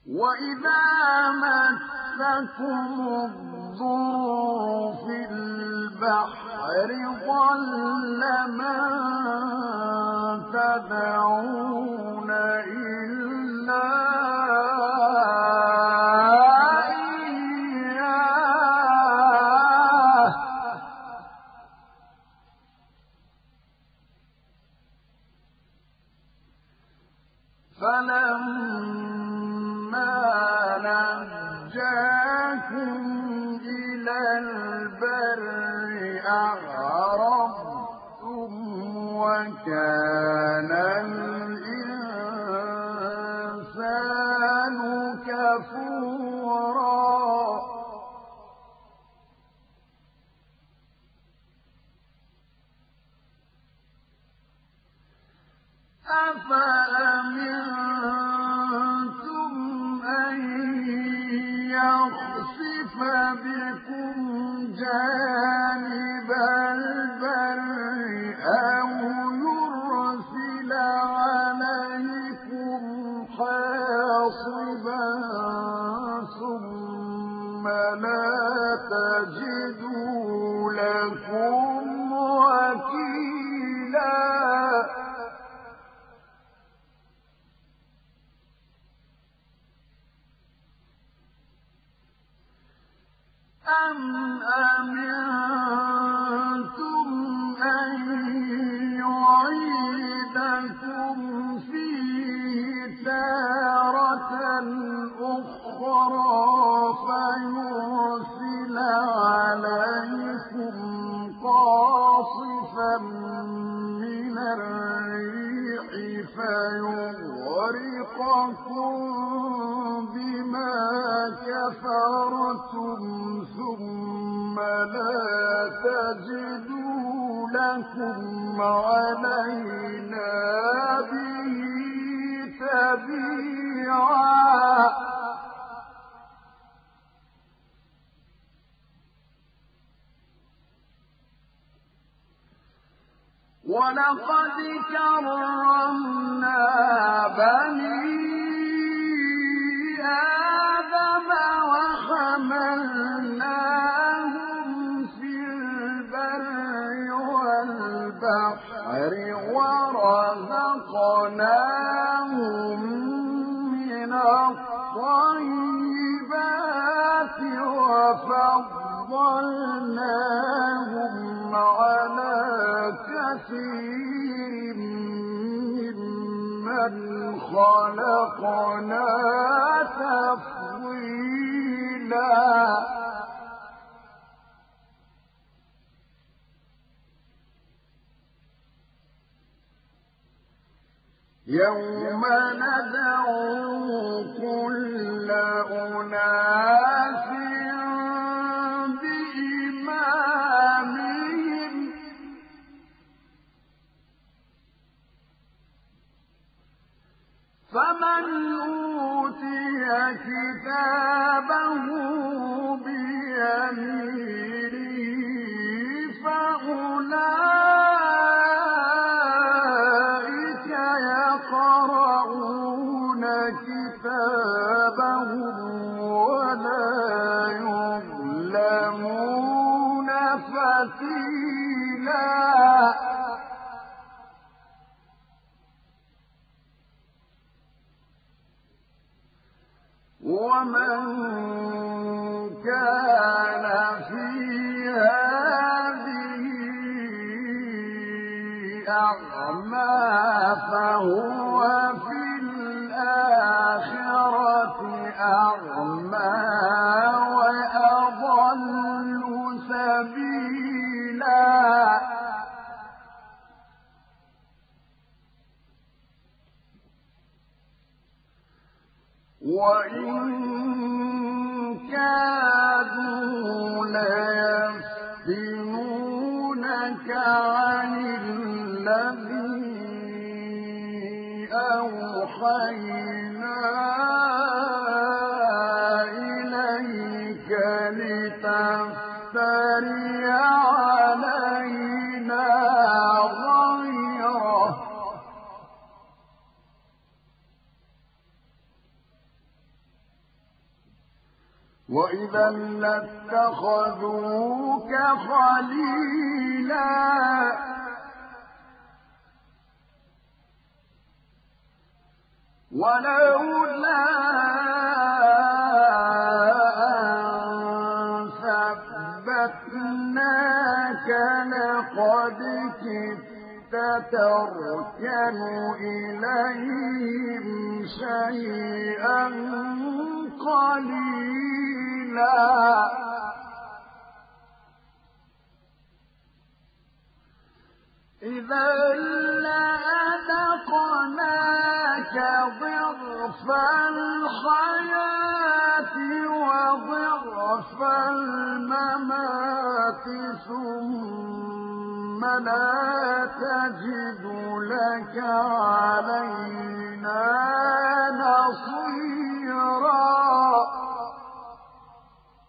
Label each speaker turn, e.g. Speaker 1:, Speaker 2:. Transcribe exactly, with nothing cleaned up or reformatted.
Speaker 1: وإذا مسكم الضر في البحر ضل من تدعون إلا إياه فلما نجاكم إلى البر أعرضتم وكان الإنسان كفورا أفأمنتم أن يخسف بكم جانب البر أو يرسل عليكم حاصبا ثم لا تجدوا لكم وكيلا أم أمنتم أن يعيدكم فيه تارة أخرى فيرسل عليكم قاصفا من الريح فيغرقكم بما كفرتم ثم لا تجدوا لكم علينا به تبيعا ولقد كرمنا بني آدم وحملناهم في البر والبحر ورزقناهم من الطيبات وفضلناهم على كثير ممن خلقنا تفضيلا يوم ندعو كل أناس بإمامهم فمن أوتي كتابه بيمينه فأولئك يقرؤون كتابهم ولا يظلمون فتيلا ومن كان في هذه أعمى فهو في الآخرة أعمى وأضل سبيلا وإن كادوا ليفتنونك عن الذي أوحينا إليك لتفتري علينا غيره. وإذا لاتخذوك خليلا ولولا أن ثبتناك لقد كدت تركن إليهم شيئا قليلا إذا لأذقناك ضعف الحياة وضعف الممات ثم لا تجد لك علينا نصيرا